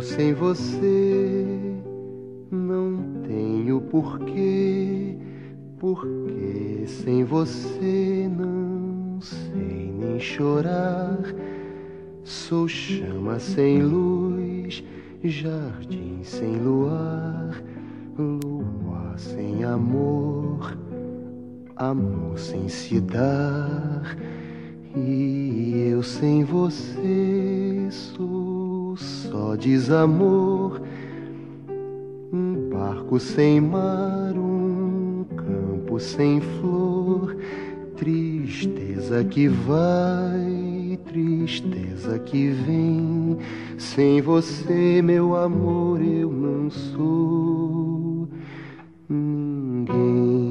sem você não tenho porquê, porque sem você não sei nem chorar. Sou chama sem luz, jardim sem luar, lua sem amor, amor sem se dar. E eu sem você sou só desamor, um barco sem mar, um campo sem flor, tristeza que vai, tristeza que vem. Sem você, meu amor, eu não sou ninguém.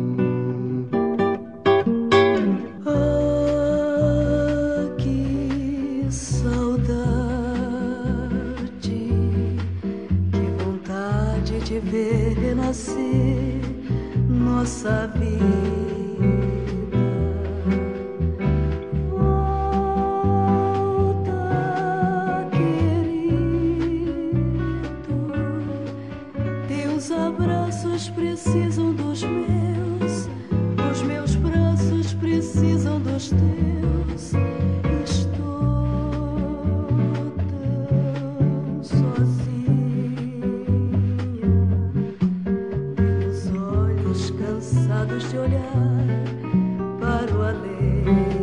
Ah, que saudade, que vontade de ver renascer nossa vida. Precisam dos meus braços precisam dos teus. Estou tão sozinha, tenho os olhos cansados de olhar para o além.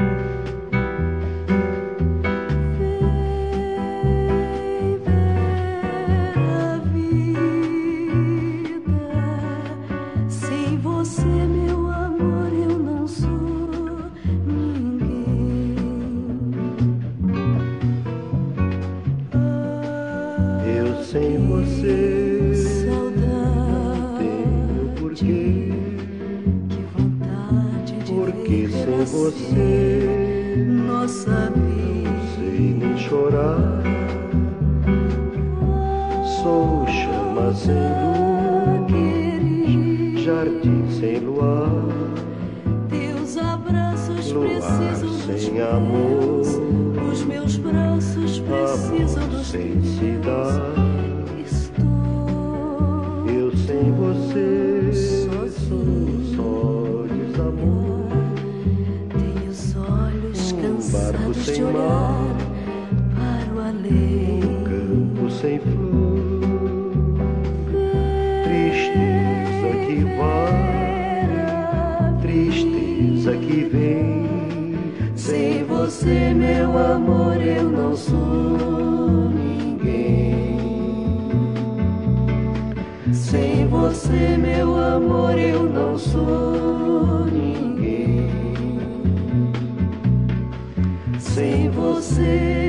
Sem você, saudade, tenho porquê, que vontade de porque ver sem você, nossa vida, sei nem chorar. Sou chama sem luz, jardim sem luar, teus abraços luar precisam dos sem amor, os meus braços precisam amor dos sem se dar. Sem você sozinho, só desamor, tenho os olhos barco cansados sem de olhar mar, para o além, campo sem flor, tristeza que vai, tristeza que vem. Sem você, meu amor, eu não sou ninguém. Sem você, meu amor, eu não sou ninguém. Sem você